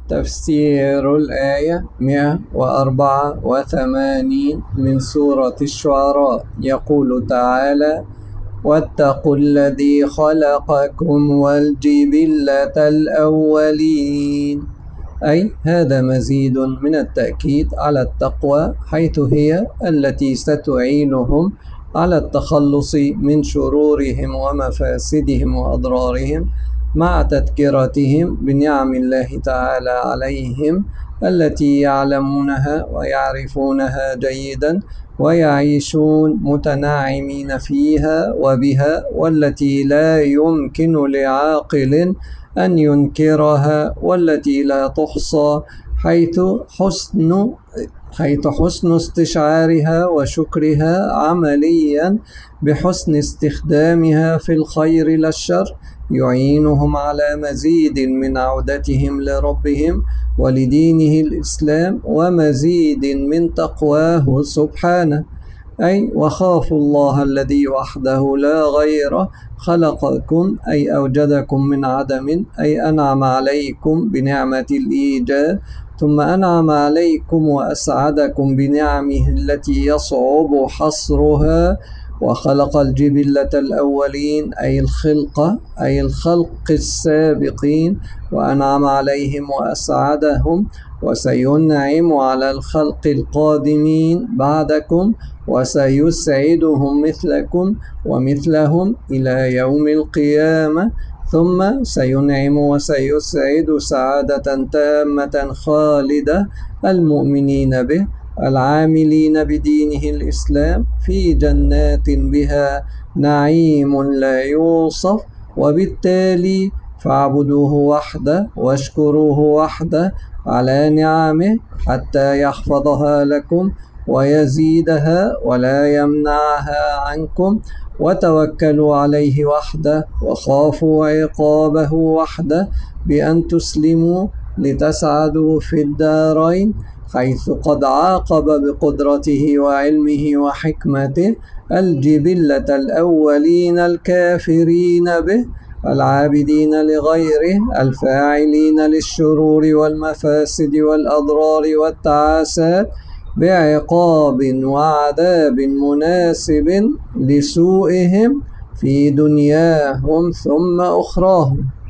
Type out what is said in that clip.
تفسير الآية 184 من سورة الشعراء. يقول تعالى: واتقوا الذي خلقكم والجبلة الأولين. أي هذا مزيد من التأكيد على التقوى، حيث هي التي ستعينهم على التخلص من شرورهم ومفاسدهم وأضرارهم، مع تذكرتهم بنعم الله تعالى عليهم التي يعلمونها ويعرفونها جيدا، ويعيشون متناعمين فيها وبها، والتي لا يمكن لعاقل أن ينكرها، والتي لا تحصى، حيث حسن استشعارها وشكرها عمليا بحسن استخدامها في الخير لا الشر يعينهم على مزيد من عودتهم لربهم ولدينه الإسلام، ومزيد من تقواه سبحانه. أي وخافوا الله الذي وحده لا غيره خلقكم، أي أوجدكم من عدم، أي أنعم عليكم بنعمة الإيجاد، ثم أنعم عليكم وأسعدكم بنعمه التي يصعب حصرها، وخلق الجبلة الأولين، أي الخلق السابقين، وأنعم عليهم وأسعدهم، وسينعم على الخلق القادمين بعدكم، وسيسعدهم مثلكم ومثلهم إلى يوم القيامة، ثم سينعم وسيسعد سعادة تامة خالدة المؤمنين به العاملين بدينه الإسلام في جنات بها نعيم لا يوصف. وبالتالي فاعبدوه وحده واشكروه وحده على نعمه حتى يحفظها لكم ويزيدها ولا يمنعها عنكم، وتوكلوا عليه وحده وخافوا عقابه وحده بأن تسلموا لتسعدوا في الدارين، حيث قد عاقب بقدرته وعلمه وحكمته الجبلة الأولين الكافرين به العابدين لغيره الفاعلين للشرور والمفاسد والأضرار والتعاسات، بعقاب وعذاب مناسب لسوءهم في دنياهم ثم أخراهم.